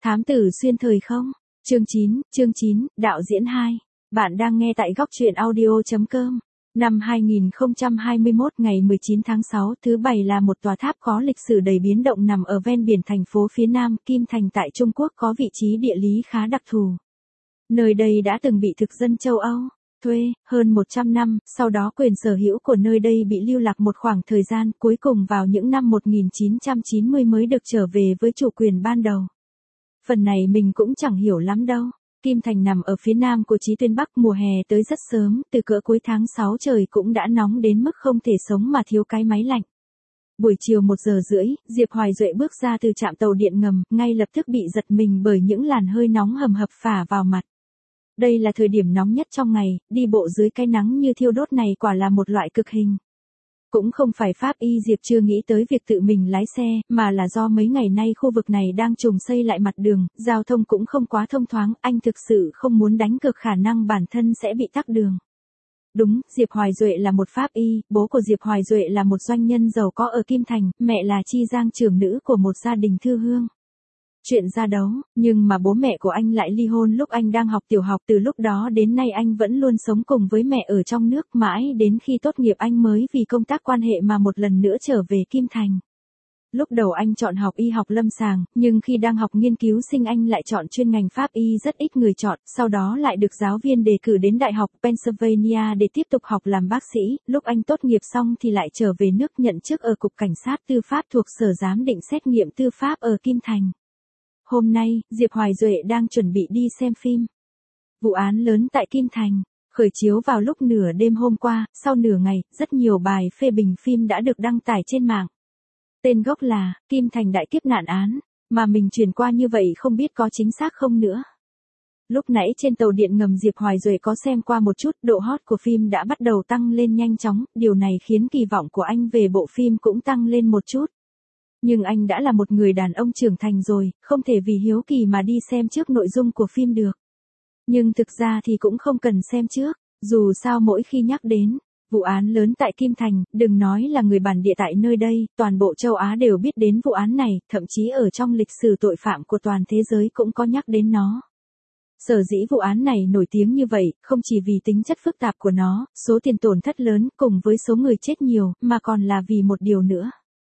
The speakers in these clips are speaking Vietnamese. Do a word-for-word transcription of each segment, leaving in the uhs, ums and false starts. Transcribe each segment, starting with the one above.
Thám tử xuyên thời không? Chương chín, chương chín, đạo diễn hai. Bạn đang nghe tại góc truyện audio chấm com. Năm hai nghìn không trăm hai mươi mốt ngày mười chín tháng sáu thứ bảy là một tòa tháp có lịch sử đầy biến động nằm ở ven biển thành phố phía Nam Kim Thành tại Trung Quốc có vị trí địa lý khá đặc thù. Nơi đây đã từng bị thực dân châu Âu thuê hơn một trăm năm, sau đó quyền sở hữu của nơi đây bị lưu lạc một khoảng thời gian, cuối cùng vào những năm một nghìn chín trăm chín mươi mới được trở về với chủ quyền ban đầu. Phần này mình cũng chẳng hiểu lắm đâu. Kim Thành nằm ở phía nam của chí tuyến Bắc, mùa hè tới rất sớm, từ cỡ cuối tháng sáu trời cũng đã nóng đến mức không thể sống mà thiếu cái máy lạnh. Buổi chiều một giờ rưỡi, Diệp Hoài Duệ bước ra từ trạm tàu điện ngầm, ngay lập tức bị giật mình bởi những làn hơi nóng hầm hập phả vào mặt. Đây là thời điểm nóng nhất trong ngày, đi bộ dưới cái nắng như thiêu đốt này quả là một loại cực hình. Cũng không phải pháp y Diệp chưa nghĩ tới việc tự mình lái xe, mà là do mấy ngày nay khu vực này đang trùng xây lại mặt đường, giao thông cũng không quá thông thoáng, anh thực sự không muốn đánh cược khả năng bản thân sẽ bị tắc đường. Đúng, Diệp Hoài Duệ là một pháp y, bố của Diệp Hoài Duệ là một doanh nhân giàu có ở Kim Thành, mẹ là Chi Giang trưởng nữ của một gia đình thư hương. Chuyện ra đấu, nhưng mà bố mẹ của anh lại ly hôn lúc anh đang học tiểu học, từ lúc đó đến nay anh vẫn luôn sống cùng với mẹ ở trong nước, mãi đến khi tốt nghiệp anh mới vì công tác quan hệ mà một lần nữa trở về Kim Thành. Lúc đầu anh chọn học y học lâm sàng, nhưng khi đang học nghiên cứu sinh anh lại chọn chuyên ngành pháp y rất ít người chọn, sau đó lại được giáo viên đề cử đến Đại học Pennsylvania để tiếp tục học làm bác sĩ, lúc anh tốt nghiệp xong thì lại trở về nước nhận chức ở Cục Cảnh sát Tư pháp thuộc Sở Giám định Xét nghiệm Tư pháp ở Kim Thành. Hôm nay, Diệp Hoài Duệ đang chuẩn bị đi xem phim Vụ án lớn tại Kim Thành, khởi chiếu vào lúc nửa đêm hôm qua. Sau nửa ngày, rất nhiều bài phê bình phim đã được đăng tải trên mạng. Tên gốc là Kim Thành Đại Kiếp Nạn Án, mà mình truyền qua như vậy không biết có chính xác không nữa. Lúc nãy trên tàu điện ngầm Diệp Hoài Duệ có xem qua một chút, độ hot của phim đã bắt đầu tăng lên nhanh chóng, điều này khiến kỳ vọng của anh về bộ phim cũng tăng lên một chút. Nhưng anh đã là một người đàn ông trưởng thành rồi, không thể vì hiếu kỳ mà đi xem trước nội dung của phim được. Nhưng thực ra thì cũng không cần xem trước, dù sao mỗi khi nhắc đến vụ án lớn tại Kim Thành, đừng nói là người bản địa tại nơi đây, toàn bộ châu Á đều biết đến vụ án này, thậm chí ở trong lịch sử tội phạm của toàn thế giới cũng có nhắc đến nó. Sở dĩ vụ án này nổi tiếng như vậy, không chỉ vì tính chất phức tạp của nó, số tiền tổn thất lớn cùng với số người chết nhiều, mà còn là vì một điều nữa.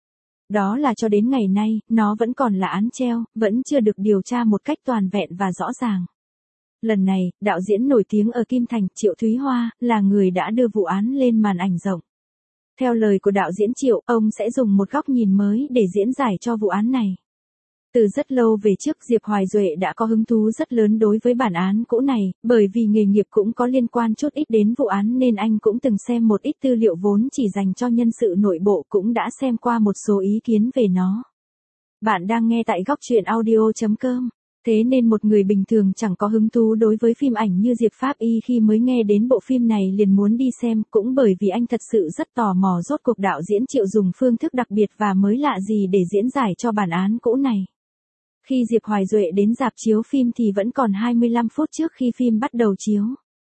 Đó là cho đến ngày nay, nó vẫn còn là án treo, vẫn chưa được điều tra một cách toàn vẹn và rõ ràng. Lần này, đạo diễn nổi tiếng ở Kim Thành, Triệu Thúy Hoa, là người đã đưa vụ án lên màn ảnh rộng. Theo lời của đạo diễn Triệu, ông sẽ dùng một góc nhìn mới để diễn giải cho vụ án này. Từ rất lâu về trước, Diệp Hoài Duệ đã có hứng thú rất lớn đối với bản án cũ này, bởi vì nghề nghiệp cũng có liên quan chút ít đến vụ án nên anh cũng từng xem một ít tư liệu vốn chỉ dành cho nhân sự nội bộ, cũng đã xem qua một số ý kiến về nó. Bạn đang nghe tại góc truyện audio chấm com. Thế nên một người bình thường chẳng có hứng thú đối với phim ảnh như Diệp Pháp Y khi mới nghe đến bộ phim này liền muốn đi xem, cũng bởi vì anh thật sự rất tò mò rốt cuộc đạo diễn Triệu dùng phương thức đặc biệt và mới lạ gì để diễn giải cho bản án cũ này. Khi Diệp Hoài Duệ đến rạp chiếu phim thì vẫn còn hai mươi lăm phút trước khi phim bắt đầu chiếu.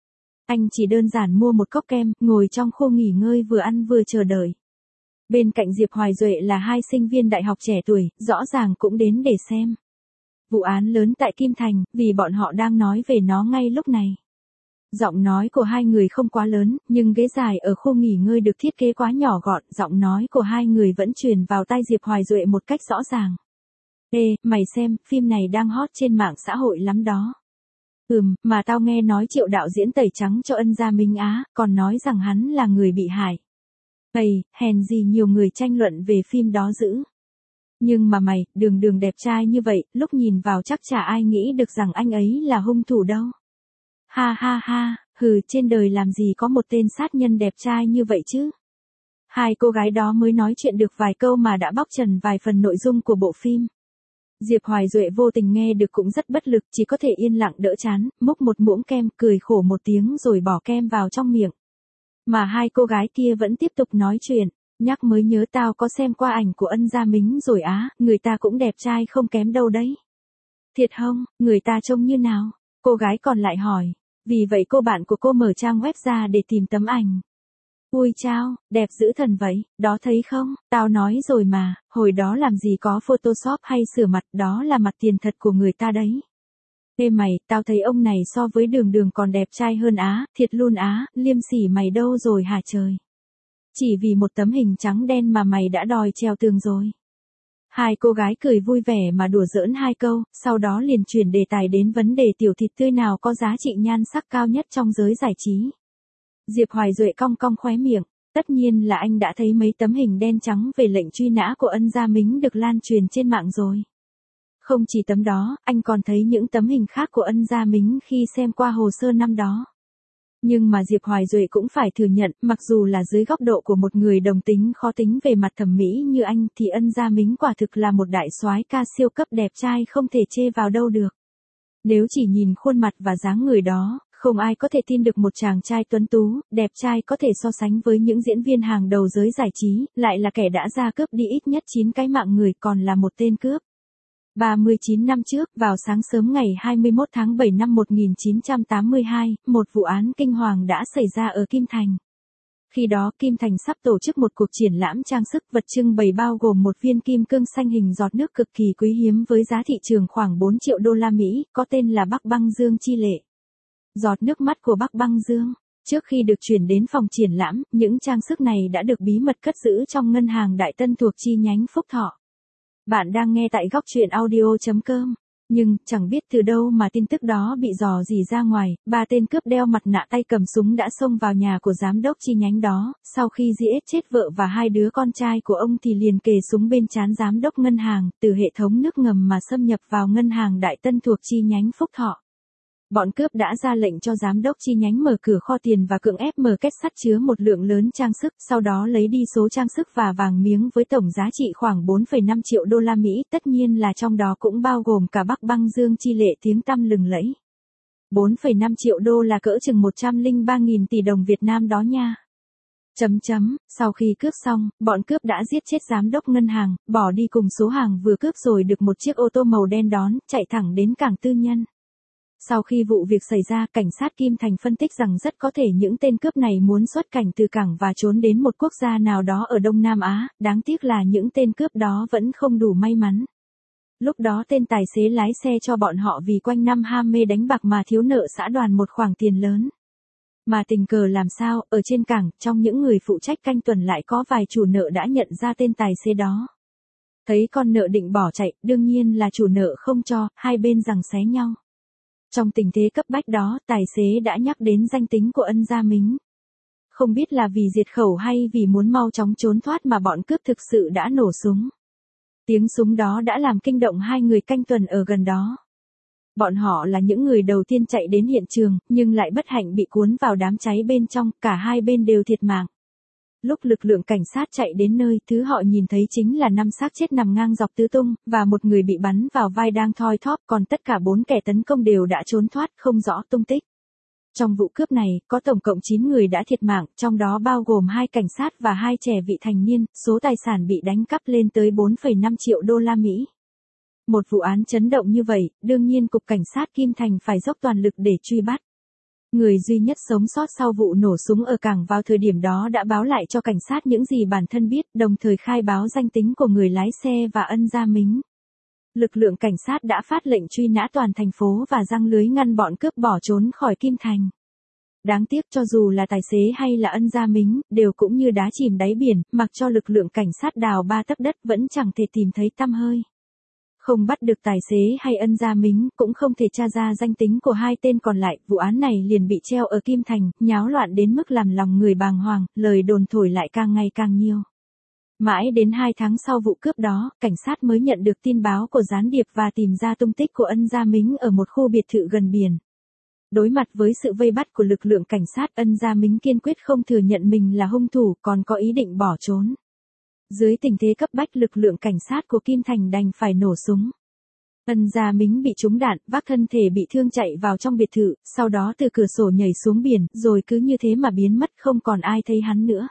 Anh chỉ đơn giản mua một cốc kem, ngồi trong khu nghỉ ngơi vừa ăn vừa chờ đợi. Bên cạnh Diệp Hoài Duệ là hai sinh viên đại học trẻ tuổi, rõ ràng cũng đến để xem vụ án lớn tại Kim Thành, vì bọn họ đang nói về nó ngay lúc này. Giọng nói của hai người không quá lớn, nhưng ghế dài ở khu nghỉ ngơi được thiết kế quá nhỏ gọn, giọng nói của hai người vẫn truyền vào tai Diệp Hoài Duệ một cách rõ ràng. Ê, mày xem, phim này đang hot trên mạng xã hội lắm đó. Ừm, mà tao nghe nói Triệu đạo diễn tẩy trắng cho Ân Gia Minh Á, còn nói rằng hắn là người bị hại. Ây, hèn gì nhiều người tranh luận về phim đó dữ. Nhưng mà mày, đường đường đẹp trai như vậy, lúc nhìn vào chắc chả ai nghĩ được rằng anh ấy là hung thủ đâu. Ha ha ha, hừ, trên đời làm gì có một tên sát nhân đẹp trai như vậy chứ. Hai cô gái đó mới nói chuyện được vài câu mà đã bóc trần vài phần nội dung của bộ phim. Diệp Hoài Duệ vô tình nghe được cũng rất bất lực, chỉ có thể yên lặng đỡ chán, múc một muỗng kem, cười khổ một tiếng rồi bỏ kem vào trong miệng. Mà hai cô gái kia vẫn tiếp tục nói chuyện. Nhắc mới nhớ tao có xem qua ảnh của Ân Gia Mính rồi á, người ta cũng đẹp trai không kém đâu đấy. Thiệt không, người ta trông như nào? Cô gái còn lại hỏi. Vì vậy cô bạn của cô mở trang web ra để tìm tấm ảnh. Ui chao, đẹp dữ thần vậy, đó thấy không, tao nói rồi mà, hồi đó làm gì có Photoshop hay sửa mặt, đó là mặt tiền thật của người ta đấy. Ê mày, tao thấy ông này so với Đường Đường còn đẹp trai hơn á, thiệt luôn á, liêm sỉ mày đâu rồi hả trời. Chỉ vì một tấm hình trắng đen mà mày đã đòi treo tường rồi. Hai cô gái cười vui vẻ mà đùa giỡn hai câu, sau đó liền chuyển đề tài đến vấn đề tiểu thịt tươi nào có giá trị nhan sắc cao nhất trong giới giải trí. Diệp Hoài Duệ cong cong khóe miệng, tất nhiên là anh đã thấy mấy tấm hình đen trắng về lệnh truy nã của Ân Gia Mính được lan truyền trên mạng rồi. Không chỉ tấm đó, anh còn thấy những tấm hình khác của Ân Gia Mính khi xem qua hồ sơ năm đó. Nhưng mà Diệp Hoài Duệ cũng phải thừa nhận, mặc dù là dưới góc độ của một người đồng tính khó tính về mặt thẩm mỹ như anh thì Ân Gia Mính quả thực là một đại soái ca siêu cấp đẹp trai không thể chê vào đâu được. Nếu chỉ nhìn khuôn mặt và dáng người đó, không ai có thể tin được một chàng trai tuấn tú, đẹp trai có thể so sánh với những diễn viên hàng đầu giới giải trí, lại là kẻ đã ra cướp đi ít nhất chín cái mạng người còn là một tên cướp. ba mươi chín năm trước, vào sáng sớm ngày hai mươi mốt tháng bảy năm một nghìn chín trăm tám mươi hai, một vụ án kinh hoàng đã xảy ra ở Kim Thành. Khi đó Kim Thành sắp tổ chức một cuộc triển lãm trang sức vật trưng bày bao gồm một viên kim cương xanh hình giọt nước cực kỳ quý hiếm với giá thị trường khoảng bốn triệu đô la Mỹ, có tên là Bắc Băng Dương chi lệ. Giọt nước mắt của Bắc Băng Dương. Trước khi được chuyển đến phòng triển lãm, những trang sức này đã được bí mật cất giữ trong ngân hàng Đại Tân thuộc chi nhánh Phúc Thọ. Bạn đang nghe tại góc truyện audio chấm com. Nhưng, chẳng biết từ đâu mà tin tức đó bị dò dỉ ra ngoài, ba tên cướp đeo mặt nạ tay cầm súng đã xông vào nhà của giám đốc chi nhánh đó, sau khi giết chết vợ và hai đứa con trai của ông thì liền kề súng bên trán giám đốc ngân hàng, từ hệ thống nước ngầm mà xâm nhập vào ngân hàng Đại Tân thuộc chi nhánh Phúc Thọ. Bọn cướp đã ra lệnh cho giám đốc chi nhánh mở cửa kho tiền và cưỡng ép mở két sắt chứa một lượng lớn trang sức, sau đó lấy đi số trang sức và vàng miếng với tổng giá trị khoảng bốn phẩy năm triệu đô la Mỹ, tất nhiên là trong đó cũng bao gồm cả Bắc Băng Dương chi lệ tiếng tăm lừng lẫy. bốn phẩy năm triệu đô là cỡ chừng một trăm lẻ ba nghìn tỷ đồng Việt Nam đó nha. Chấm chấm, sau khi cướp xong, bọn cướp đã giết chết giám đốc ngân hàng, bỏ đi cùng số hàng vừa cướp rồi được một chiếc ô tô màu đen đón, chạy thẳng đến cảng tư nhân. Sau khi vụ việc xảy ra, cảnh sát Kim Thành phân tích rằng rất có thể những tên cướp này muốn xuất cảnh từ cảng và trốn đến một quốc gia nào đó ở Đông Nam Á, đáng tiếc là những tên cướp đó vẫn không đủ may mắn. Lúc đó tên tài xế lái xe cho bọn họ vì quanh năm ham mê đánh bạc mà thiếu nợ xã đoàn một khoản tiền lớn. Mà tình cờ làm sao, ở trên cảng, trong những người phụ trách canh tuần lại có vài chủ nợ đã nhận ra tên tài xế đó. Thấy con nợ định bỏ chạy, đương nhiên là chủ nợ không cho, hai bên giằng xé nhau. Trong tình thế cấp bách đó, tài xế đã nhắc đến danh tính của Ân Gia Mính. Không biết là vì diệt khẩu hay vì muốn mau chóng trốn thoát mà bọn cướp thực sự đã nổ súng. Tiếng súng đó đã làm kinh động hai người canh tuần ở gần đó. Bọn họ là những người đầu tiên chạy đến hiện trường, nhưng lại bất hạnh bị cuốn vào đám cháy bên trong, cả hai bên đều thiệt mạng. Lúc lực lượng cảnh sát chạy đến nơi, thứ họ nhìn thấy chính là năm xác chết nằm ngang dọc tứ tung, và một người bị bắn vào vai đang thoi thóp, còn tất cả bốn kẻ tấn công đều đã trốn thoát, không rõ tung tích. Trong vụ cướp này, có tổng cộng chín người đã thiệt mạng, trong đó bao gồm hai cảnh sát và hai trẻ vị thành niên, số tài sản bị đánh cắp lên tới bốn phẩy năm triệu đô la Mỹ. Một vụ án chấn động như vậy, đương nhiên Cục Cảnh sát Kim Thành phải dốc toàn lực để truy bắt. Người duy nhất sống sót sau vụ nổ súng ở cảng vào thời điểm đó đã báo lại cho cảnh sát những gì bản thân biết, đồng thời khai báo danh tính của người lái xe và Ân Gia Mính. Lực lượng cảnh sát đã phát lệnh truy nã toàn thành phố và giăng lưới ngăn bọn cướp bỏ trốn khỏi Kim Thành. Đáng tiếc cho dù là tài xế hay là Ân Gia Mính, đều cũng như đá chìm đáy biển, mặc cho lực lượng cảnh sát đào ba tấc đất vẫn chẳng thể tìm thấy tăm hơi. Không bắt được tài xế hay Ân Gia Mính, cũng không thể tra ra danh tính của hai tên còn lại, vụ án này liền bị treo ở Kim Thành, nháo loạn đến mức làm lòng người bàng hoàng, lời đồn thổi lại càng ngày càng nhiều. Mãi đến hai tháng sau vụ cướp đó, cảnh sát mới nhận được tin báo của gián điệp và tìm ra tung tích của Ân Gia Mính ở một khu biệt thự gần biển. Đối mặt với sự vây bắt của lực lượng cảnh sát, Ân Gia Mính kiên quyết không thừa nhận mình là hung thủ, còn có ý định bỏ trốn. Dưới tình thế cấp bách, lực lượng cảnh sát của Kim Thành đành phải nổ súng. Ân Gia Mính bị trúng đạn, vác thân thể bị thương chạy vào trong biệt thự, sau đó từ cửa sổ nhảy xuống biển, rồi cứ như thế mà biến mất, không còn ai thấy hắn nữa.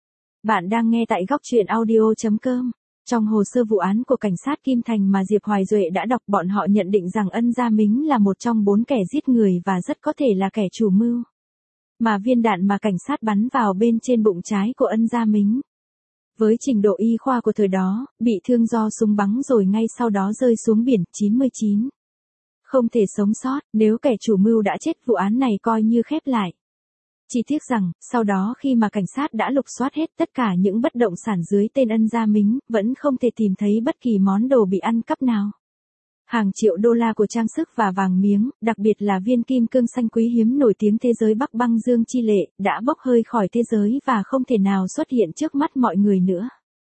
Bạn đang nghe tại góc truyện audio chấm com. Trong hồ sơ vụ án của cảnh sát Kim Thành mà Diệp Hoài Duệ đã đọc, bọn họ nhận định rằng Ân Gia Mính là một trong bốn kẻ giết người và rất có thể là kẻ chủ mưu. Mà viên đạn mà cảnh sát bắn vào bên trên bụng trái của Ân Gia Mính, với trình độ y khoa của thời đó, bị thương do súng bắn rồi ngay sau đó rơi xuống biển, chín mươi chín. Không thể sống sót, nếu kẻ chủ mưu đã chết vụ án này coi như khép lại. Chỉ tiếc rằng, sau đó khi mà cảnh sát đã lục soát hết tất cả những bất động sản dưới tên Ân Gia Mính, vẫn không thể tìm thấy bất kỳ món đồ bị ăn cắp nào. Hàng triệu đô la của trang sức và vàng miếng, đặc biệt là viên kim cương xanh quý hiếm nổi tiếng thế giới Bắc Băng Dương chi lệ, đã bốc hơi khỏi thế giới và không thể nào xuất hiện trước mắt mọi người nữa.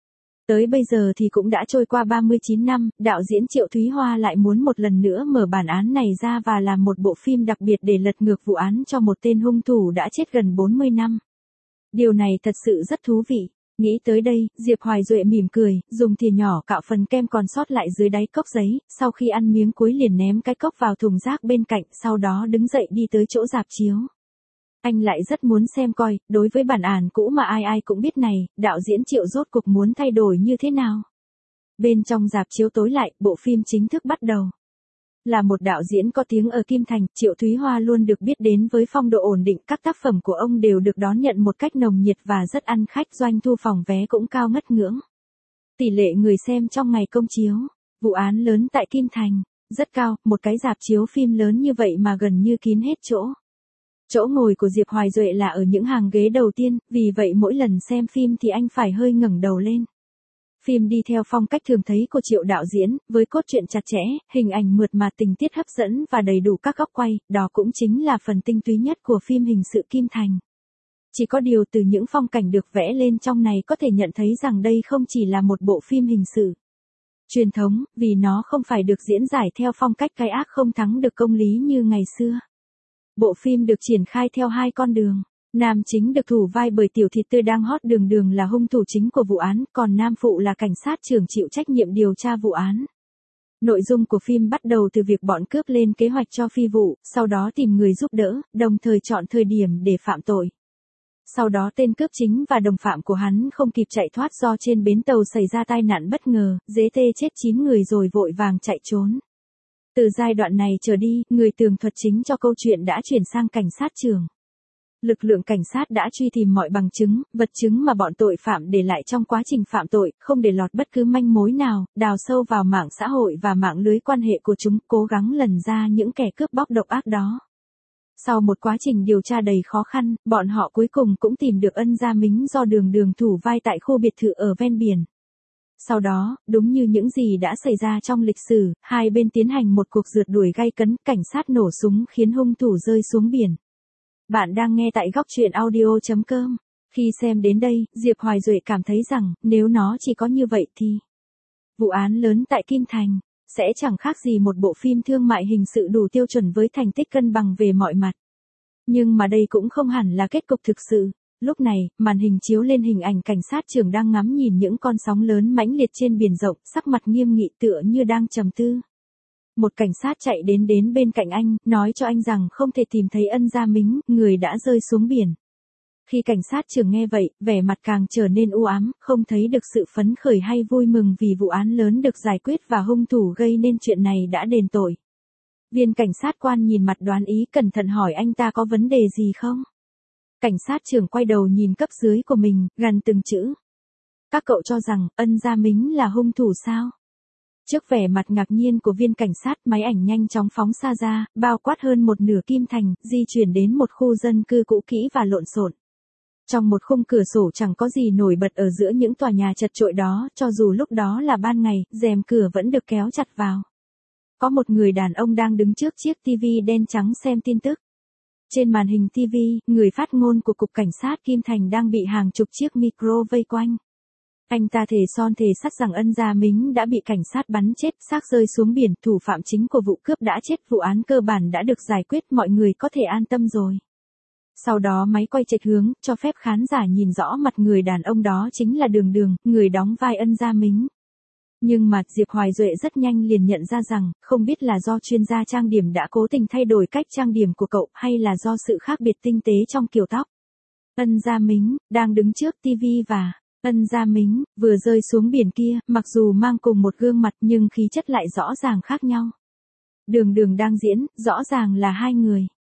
Tới bây giờ thì cũng đã trôi qua ba mươi chín năm, đạo diễn Triệu Thúy Hoa lại muốn một lần nữa mở bản án này ra và làm một bộ phim đặc biệt để lật ngược vụ án cho một tên hung thủ đã chết gần bốn mươi năm. Điều này thật sự rất thú vị. Nghĩ tới đây, Diệp Hoài Duệ mỉm cười, dùng thìa nhỏ cạo phần kem còn sót lại dưới đáy cốc giấy, sau khi ăn miếng cuối liền ném cái cốc vào thùng rác bên cạnh, sau đó đứng dậy đi tới chỗ rạp chiếu. Anh lại rất muốn xem coi, đối với bản án cũ mà ai ai cũng biết này, đạo diễn Triệu rốt cuộc muốn thay đổi như thế nào. Bên trong rạp chiếu tối lại, bộ phim chính thức bắt đầu. Là một đạo diễn có tiếng ở Kim Thành, Triệu Thúy Hoa luôn được biết đến với phong độ ổn định, các tác phẩm của ông đều được đón nhận một cách nồng nhiệt và rất ăn khách, doanh thu phòng vé cũng cao ngất ngưỡng. Tỷ lệ người xem trong ngày công chiếu, vụ án lớn tại Kim Thành, rất cao, một cái rạp chiếu phim lớn như vậy mà gần như kín hết chỗ. Chỗ ngồi của Diệp Hoài Duệ là ở những hàng ghế đầu tiên, vì vậy mỗi lần xem phim thì anh phải hơi ngẩng đầu lên. Phim đi theo phong cách thường thấy của Triệu đạo diễn, với cốt truyện chặt chẽ, hình ảnh mượt mà, tình tiết hấp dẫn và đầy đủ các góc quay, đó cũng chính là phần tinh túy nhất của phim hình sự Kim Thành. Chỉ có điều từ những phong cảnh được vẽ lên trong này có thể nhận thấy rằng đây không chỉ là một bộ phim hình sự truyền thống, vì nó không phải được diễn giải theo phong cách cái ác không thắng được công lý như ngày xưa. Bộ phim được triển khai theo hai con đường. Nam chính được thủ vai bởi tiểu thịt tươi đang hot đường đường là hung thủ chính của vụ án, còn nam phụ là cảnh sát trưởng chịu trách nhiệm điều tra vụ án. Nội dung của phim bắt đầu từ việc bọn cướp lên kế hoạch cho phi vụ, sau đó tìm người giúp đỡ, đồng thời chọn thời điểm để phạm tội. Sau đó tên cướp chính và đồng phạm của hắn không kịp chạy thoát do trên bến tàu xảy ra tai nạn bất ngờ, dễ tê chết chín người rồi vội vàng chạy trốn. Từ giai đoạn này trở đi, người tường thuật chính cho câu chuyện đã chuyển sang cảnh sát trưởng. Lực lượng cảnh sát đã truy tìm mọi bằng chứng, vật chứng mà bọn tội phạm để lại trong quá trình phạm tội, không để lọt bất cứ manh mối nào, đào sâu vào mạng xã hội và mạng lưới quan hệ của chúng, cố gắng lần ra những kẻ cướp bóc độc ác đó. Sau một quá trình điều tra đầy khó khăn, bọn họ cuối cùng cũng tìm được Ân Gia Mính do đường đường thủ vai tại khu biệt thự ở ven biển. Sau đó, đúng như những gì đã xảy ra trong lịch sử, hai bên tiến hành một cuộc rượt đuổi gay cấn, cảnh sát nổ súng khiến hung thủ rơi xuống biển. Bạn đang nghe tại góc truyện audio chấm com. Khi xem đến đây, Diệp Hoài Duệ cảm thấy rằng, nếu nó chỉ có như vậy thì vụ án lớn tại Kim Thành sẽ chẳng khác gì một bộ phim thương mại hình sự đủ tiêu chuẩn với thành tích cân bằng về mọi mặt. Nhưng mà đây cũng không hẳn là kết cục thực sự. Lúc này, màn hình chiếu lên hình ảnh cảnh sát trưởng đang ngắm nhìn những con sóng lớn mãnh liệt trên biển rộng, sắc mặt nghiêm nghị tựa như đang trầm tư. Một cảnh sát chạy đến đến bên cạnh anh, nói cho anh rằng không thể tìm thấy Ân Gia Mính, người đã rơi xuống biển. Khi cảnh sát trưởng nghe vậy, vẻ mặt càng trở nên u ám, không thấy được sự phấn khởi hay vui mừng vì vụ án lớn được giải quyết và hung thủ gây nên chuyện này đã đền tội. Viên cảnh sát quan nhìn mặt đoán ý cẩn thận hỏi anh ta có vấn đề gì không? Cảnh sát trưởng quay đầu nhìn cấp dưới của mình, gằn từng chữ. Các cậu cho rằng, Ân Gia Mính là hung thủ sao? Trước vẻ mặt ngạc nhiên của viên cảnh sát, máy ảnh nhanh chóng phóng xa ra, bao quát hơn một nửa Kim Thành, di chuyển đến một khu dân cư cũ kỹ và lộn xộn. Trong một khung cửa sổ chẳng có gì nổi bật ở giữa những tòa nhà chật chội đó, cho dù lúc đó là ban ngày, rèm cửa vẫn được kéo chặt vào. Có một người đàn ông đang đứng trước chiếc tivi đen trắng xem tin tức. Trên màn hình tivi, người phát ngôn của Cục Cảnh sát Kim Thành đang bị hàng chục chiếc micro vây quanh. Anh ta thề son thề sắt rằng Ân Gia Mính đã bị cảnh sát bắn chết, xác rơi xuống biển, thủ phạm chính của vụ cướp đã chết, vụ án cơ bản đã được giải quyết, mọi người có thể an tâm rồi. Sau đó máy quay chệch hướng, cho phép khán giả nhìn rõ mặt người đàn ông đó chính là Đường Đường, người đóng vai Ân Gia Mính. Nhưng mà, Diệp Hoài Duệ rất nhanh liền nhận ra rằng, không biết là do chuyên gia trang điểm đã cố tình thay đổi cách trang điểm của cậu, hay là do sự khác biệt tinh tế trong kiểu tóc. Ân Gia Mính, đang đứng trước tivi và Ân Gia Mính, vừa rơi xuống biển kia, mặc dù mang cùng một gương mặt nhưng khí chất lại rõ ràng khác nhau. Đường Đường đang diễn, rõ ràng là hai người.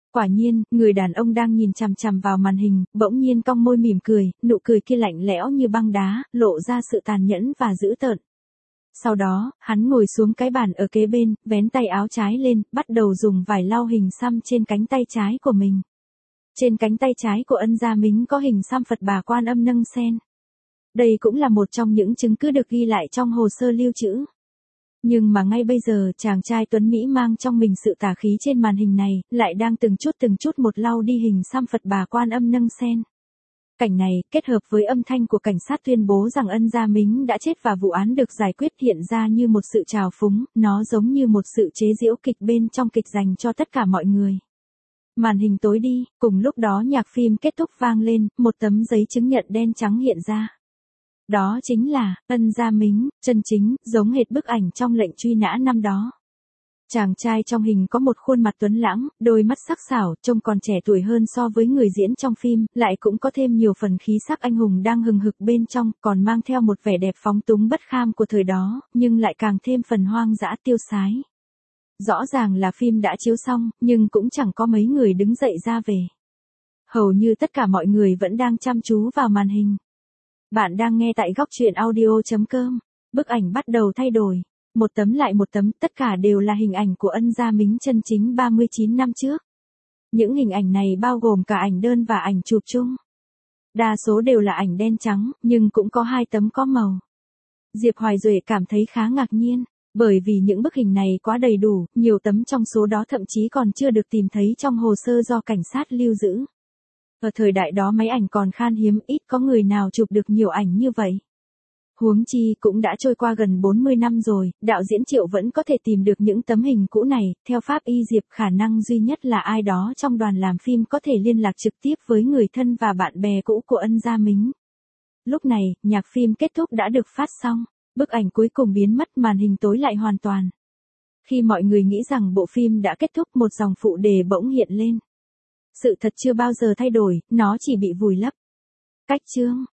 Quả nhiên, người đàn ông đang nhìn chằm chằm vào màn hình, bỗng nhiên cong môi mỉm cười, nụ cười kia lạnh lẽo như băng đá, lộ ra sự tàn nhẫn và dữ tợn. Sau đó, hắn ngồi xuống cái bàn ở kế bên, vén tay áo trái lên, bắt đầu dùng vải lau hình xăm trên cánh tay trái của mình. Trên cánh tay trái của Ân Gia Mính có hình xăm Phật Bà Quan Âm nâng sen. Đây cũng là một trong những chứng cứ được ghi lại trong hồ sơ lưu trữ. Nhưng mà ngay bây giờ, chàng trai tuấn Mỹ mang trong mình sự tà khí trên màn hình này, lại đang từng chút từng chút một lau đi hình xăm Phật Bà Quan Âm nâng sen. Cảnh này, kết hợp với âm thanh của cảnh sát tuyên bố rằng Ân Gia Mính đã chết và vụ án được giải quyết hiện ra như một sự trào phúng, nó giống như một sự chế giễu kịch bên trong kịch dành cho tất cả mọi người. Màn hình tối đi, cùng lúc đó nhạc phim kết thúc vang lên, một tấm giấy chứng nhận đen trắng hiện ra. Đó chính là, Ân Gia Mính, chân chính, giống hệt bức ảnh trong lệnh truy nã năm đó. Chàng trai trong hình có một khuôn mặt tuấn lãng, đôi mắt sắc sảo, trông còn trẻ tuổi hơn so với người diễn trong phim, lại cũng có thêm nhiều phần khí sắc anh hùng đang hừng hực bên trong, còn mang theo một vẻ đẹp phóng túng bất kham của thời đó, nhưng lại càng thêm phần hoang dã tiêu sái. Rõ ràng là phim đã chiếu xong, nhưng cũng chẳng có mấy người đứng dậy ra về. Hầu như tất cả mọi người vẫn đang chăm chú vào màn hình. Bạn đang nghe tại góc truyện audio chấm com. Bức ảnh bắt đầu thay đổi. Một tấm lại một tấm, tất cả đều là hình ảnh của Ân Gia Mính chân chính ba mươi chín năm trước. Những hình ảnh này bao gồm cả ảnh đơn và ảnh chụp chung. Đa số đều là ảnh đen trắng, nhưng cũng có hai tấm có màu. Diệp Hoài Duệ cảm thấy khá ngạc nhiên, bởi vì những bức hình này quá đầy đủ, nhiều tấm trong số đó thậm chí còn chưa được tìm thấy trong hồ sơ do cảnh sát lưu giữ. Ở thời đại đó máy ảnh còn khan hiếm, ít có người nào chụp được nhiều ảnh như vậy. Huống chi cũng đã trôi qua gần bốn mươi năm rồi, đạo diễn Triệu vẫn có thể tìm được những tấm hình cũ này, theo pháp y Diệp khả năng duy nhất là ai đó trong đoàn làm phim có thể liên lạc trực tiếp với người thân và bạn bè cũ của Ân Gia Mính. Lúc này, nhạc phim kết thúc đã được phát xong, bức ảnh cuối cùng biến mất, màn hình tối lại hoàn toàn. Khi mọi người nghĩ rằng bộ phim đã kết thúc, một dòng phụ đề bỗng hiện lên. Sự thật chưa bao giờ thay đổi, nó chỉ bị vùi lấp. Cách chương